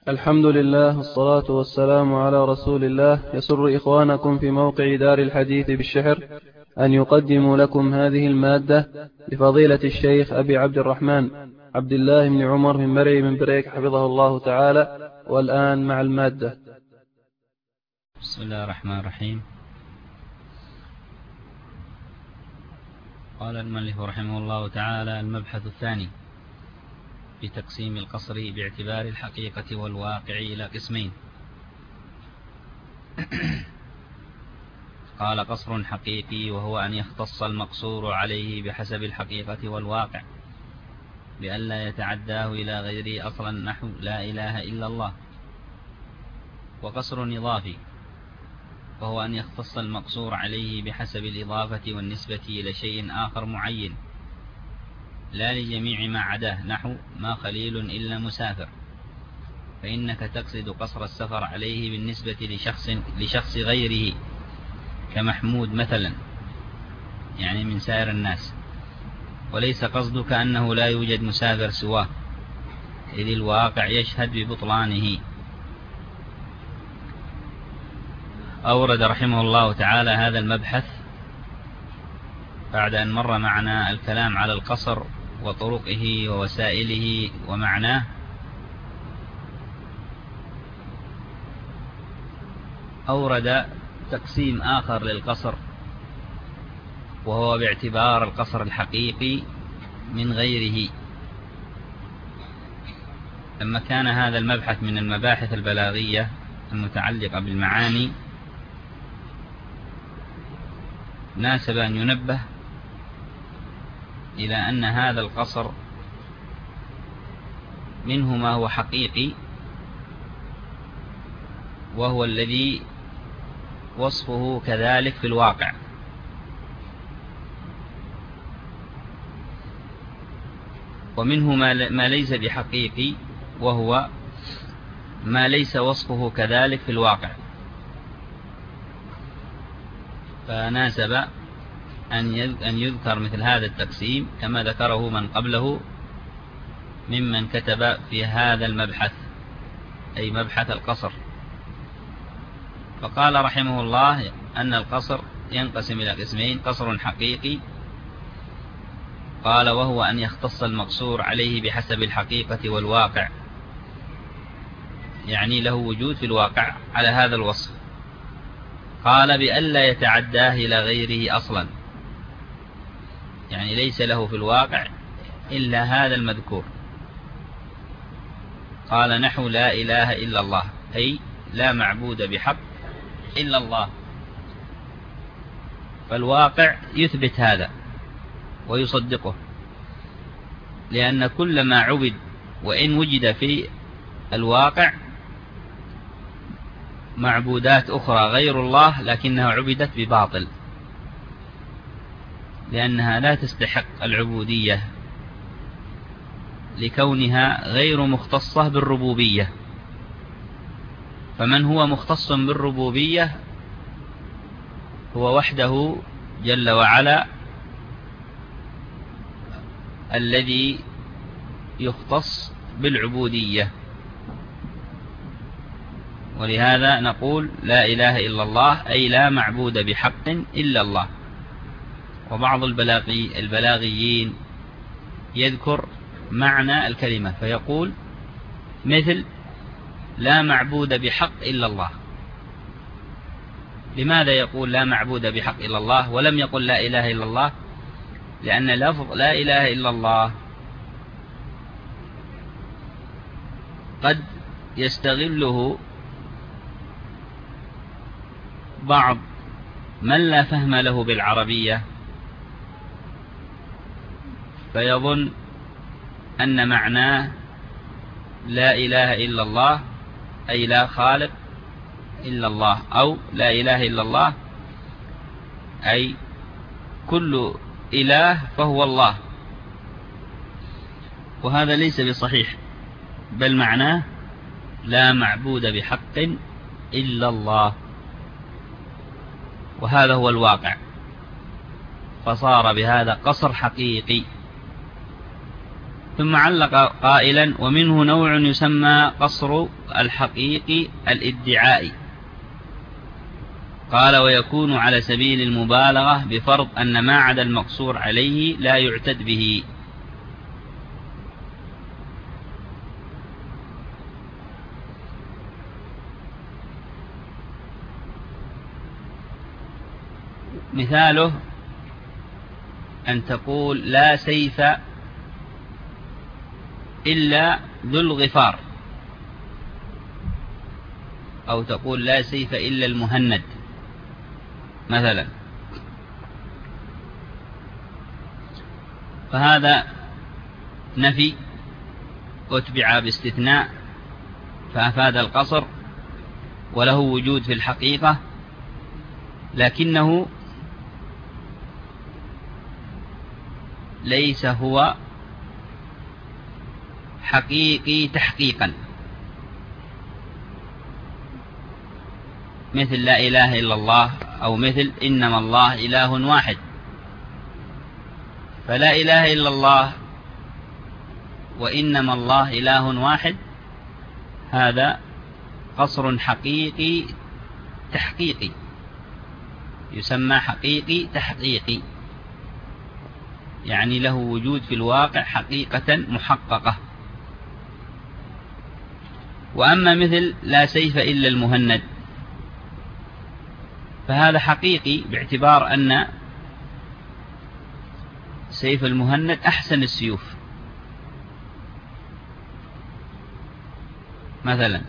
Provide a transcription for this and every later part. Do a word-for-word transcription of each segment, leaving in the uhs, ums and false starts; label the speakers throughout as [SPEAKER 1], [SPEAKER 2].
[SPEAKER 1] الحمد لله والصلاة والسلام على رسول الله. يسر إخوانكم في موقع دار الحديث بالشحر أن يقدموا لكم هذه المادة لفضيلة الشيخ أبي عبد الرحمن عبد الله بن عمر من مرعي من بريك حفظه الله تعالى. والآن مع المادة.
[SPEAKER 2] بسم الله الرحمن الرحيم. قال المؤلف رحمه الله تعالى: المبحث الثاني في تقسيم القصر باعتبار الحقيقة والواقع إلى قسمين. قال: قصر حقيقي، وهو أن يختص المقصور عليه بحسب الحقيقة والواقع لئلا يتعداه إلى غيره أصلا، نحو لا إله إلا الله. وقصر إضافي، وهو أن يختص المقصور عليه بحسب الإضافة والنسبة إلى شيء آخر معين لا لجميع ما عداه، نحو ما خليل إلا مسافر، فإنك تقصد قصر السفر عليه بالنسبة لشخص, لشخص غيره كمحمود مثلا، يعني من سائر الناس، وليس قصدك أنه لا يوجد مسافر سواه، إذ الواقع يشهد ببطلانه. أورد رحمه الله تعالى هذا المبحث بعد أن مر معنا الكلام على القصر وطرقه ووسائله ومعناه، أورد تقسيم آخر للقصر، وهو باعتبار القصر الحقيقي من غيره. لما كان هذا المبحث من المباحث البلاغية المتعلقة بالمعاني، ناسب أن ينبه إلى أن هذا القصر منه ما هو حقيقي، وهو الذي وصفه كذلك في الواقع، ومنه ما ليس بحقيقي، وهو ما ليس وصفه كذلك في الواقع. فناسب أن يذكر مثل هذا التقسيم كما ذكره من قبله ممن كتب في هذا المبحث، أي مبحث القصر. فقال رحمه الله أن القصر ينقسم إلى قسمين: قصر حقيقي، قال وهو أن يختص المقصور عليه بحسب الحقيقة والواقع، يعني له وجود في الواقع على هذا الوصف. قال بألا يتعداه إلى غيره أصلا، يعني ليس له في الواقع إلا هذا المذكور. قال نحو لا إله إلا الله، أي لا معبود بحق إلا الله. فالواقع يثبت هذا ويصدقه، لأن كل ما عبد وإن وجد في الواقع معبودات أخرى غير الله لكنها عبدت بباطل، لأنها لا تستحق العبودية لكونها غير مختصة بالربوبية. فمن هو مختص بالربوبية هو وحده جل وعلا الذي يختص بالعبودية. ولهذا نقول لا إله إلا الله، أي لا معبود بحق إلا الله. وبعض البلاغي البلاغيين يذكر معنى الكلمة فيقول مثل لا معبود بحق إلا الله. لماذا يقول لا معبود بحق إلا الله ولم يقل لا إله إلا الله؟ لأن لفظ لا إله إلا الله قد يستغله بعض من لا فهم له بالعربية، فيظن أن معناه لا إله إلا الله أي لا خالق إلا الله، أو لا إله إلا الله أي كل إله فهو الله. وهذا ليس بصحيح، بل معناه لا معبود بحق إلا الله، وهذا هو الواقع. فصار بهذا قصر حقيقي. ثم علق قائلا: ومنه نوع يسمى قصر الحقيقي الادعائي. قال: ويكون على سبيل المبالغة بفرض أن ما عدا المقصور عليه لا يعتد به. مثاله أن تقول: لا سيف إلا ذو الغفار، أو تقول: لا سيف إلا المهند مثلا. فهذا نفي أتبع باستثناء فأفاد القصر، وله وجود في الحقيقة، لكنه ليس هو حقيقي تحقيقا، مثل لا إله إلا الله، أو مثل إنما الله إله واحد. فلا إله إلا الله وإنما الله إله واحد هذا قصر حقيقي تحقيقي، يسمى حقيقي تحقيقي، يعني له وجود في الواقع حقيقة محققة. وأما مثل لا سيف إلا المهند فهذا حقيقي باعتبار أن سيف المهند أحسن السيوف مثلا.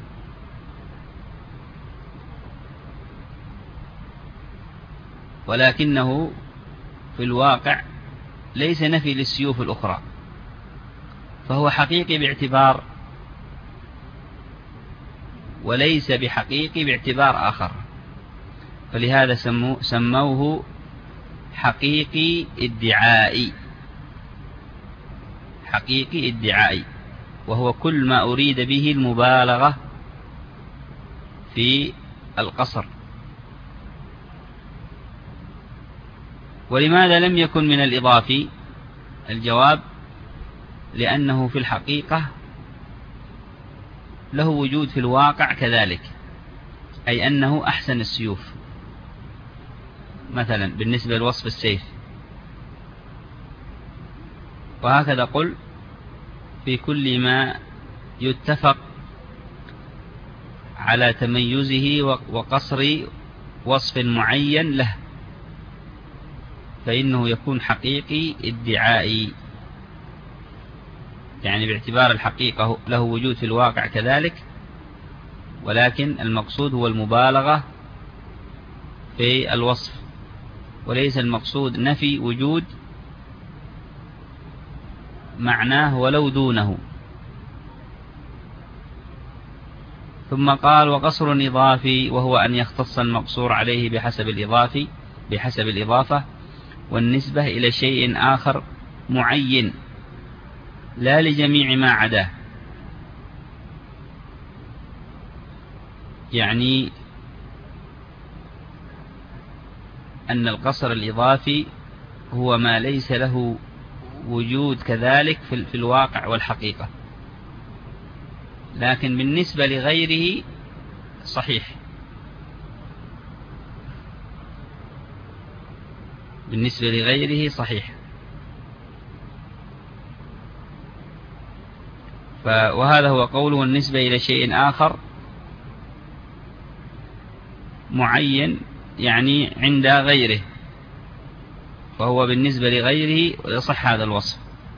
[SPEAKER 2] ولكنه في الواقع ليس نفي للسيوف الأخرى، فهو حقيقي باعتبار وليس بحقيقي باعتبار آخر، فلهذا سموه, سموه حقيقي ادعائي. حقيقي ادعائي، وهو كل ما أريد به المبالغة في القصر. ولماذا لم يكن من الإضافي؟ الجواب: لأنه في الحقيقة له وجود في الواقع كذلك، أي أنه أحسن السيوف مثلا بالنسبة لوصف السيف. وهكذا قل في كل ما يتفق على تميزه وقصر وصف معين له، فإنه يكون حقيقي ادعائي، يعني باعتبار الحقيقة له وجود في الواقع كذلك، ولكن المقصود هو المبالغة في الوصف، وليس المقصود نفي وجود معناه ولو دونه. ثم قال: وقصر إضافي وهو أن يختص المقصور عليه بحسب الإضافي بحسب الإضافة والنسبة إلى شيء آخر معين لا لجميع ما عداه. يعني أن القصر الإضافي هو ما ليس له وجود كذلك في الواقع والحقيقة، لكن بالنسبة لغيره صحيح. بالنسبة لغيره صحيح. وهذا هو قوله: النسبة إلى شيء آخر معين، يعني عند غيره، فهو بالنسبة لغيره يصح هذا الوصف،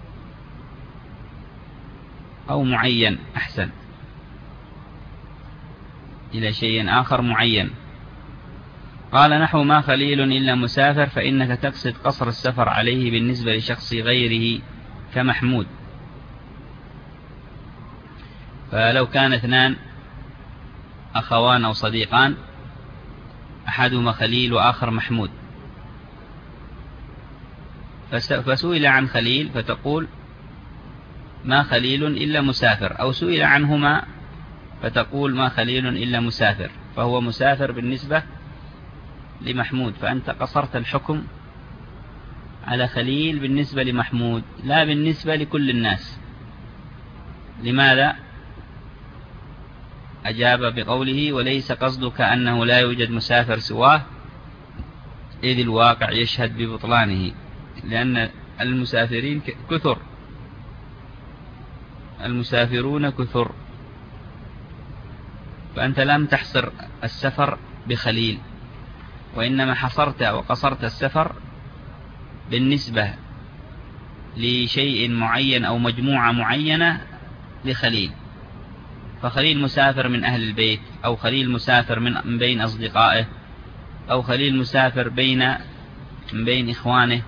[SPEAKER 2] أو معين أحسن، إلى شيء آخر معين. قال: نحو ما خليل إلا مسافر، فإنك تقصد قصر السفر عليه بالنسبة لشخص غيره كمحمود. فلو كان اثنان أخوان أو صديقان، أحدهما خليل وآخر محمود، فسئل عن خليل فتقول: ما خليل إلا مسافر، أو سئل عنهما فتقول: ما خليل إلا مسافر، فهو مسافر بالنسبة لمحمود، فأنت قصرت الحكم على خليل بالنسبة لمحمود، لا بالنسبة لكل الناس. لماذا؟ أجاب بقوله: وليس قصدك أنه لا يوجد مسافر سواه، إذ الواقع يشهد ببطلانه، لأن المسافرين كثر، المسافرون كثر، فأنت لم تحصر السفر بخليل، وإنما حصرت وقصرت السفر بالنسبة لشيء معين أو مجموعة معينة لخليل. فخليل مسافر من أهل البيت، أو خليل مسافر من بين أصدقائه، أو خليل مسافر بين من بين إخوانه،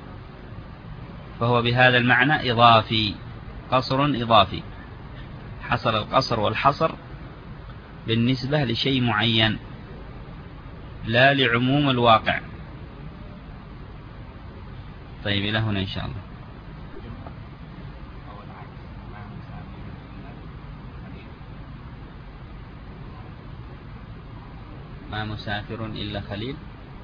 [SPEAKER 2] فهو بهذا المعنى إضافي، قصر إضافي، حصل القصر والحصر بالنسبة لشيء معين لا لعموم الواقع. طيب إلى هنا إن شاء الله. ما مسافر إلا خليل،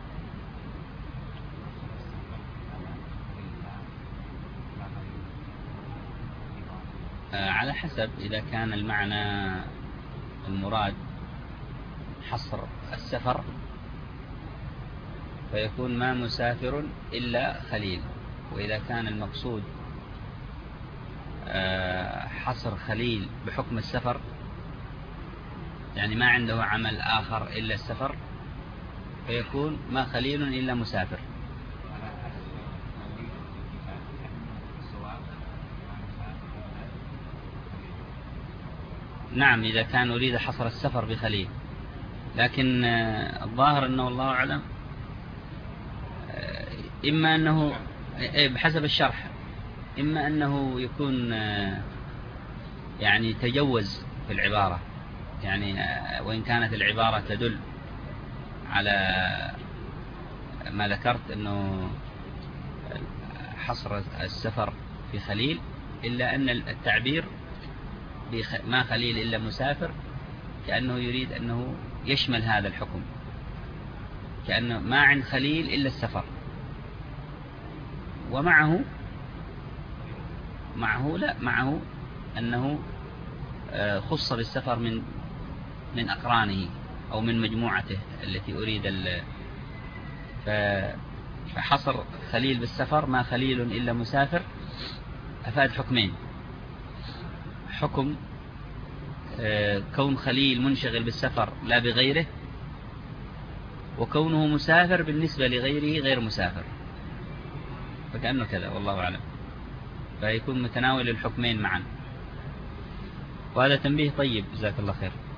[SPEAKER 2] آه على حسب، إذا كان المعنى المراد حصر السفر فيكون ما مسافر إلا خليل، وإذا كان المقصود آه حصر خليل بحكم السفر، يعني ما عنده عمل آخر إلا السفر، فيكون ما خليل إلا مسافر. نعم، إذا كان أريد حصر السفر بخليل، لكن الظاهر أنه والله أعلم إما أنه بحسب الشرح، إما أنه يكون يعني تجوز في العبارة، يعني وإن كانت العبارة تدل على ما ذكرت أنه حصر السفر في خليل، إلا أن التعبير ما خليل إلا مسافر كأنه يريد أنه يشمل هذا الحكم، كأنه ما عند خليل إلا السفر، ومعه معه لا معه أنه خص بالسفر من من أقرانه أو من مجموعته التي أريد ال فحصر خليل بالسفر ما خليل إلا مسافر أفاد حكمين: حكم كون خليل منشغل بالسفر لا بغيره، وكونه مسافر بالنسبة لغيره غير مسافر، فكأنه كذا والله أعلم، فيكون متناول الحكمين معا. وهذا تنبيه طيب، جزاك الله خير.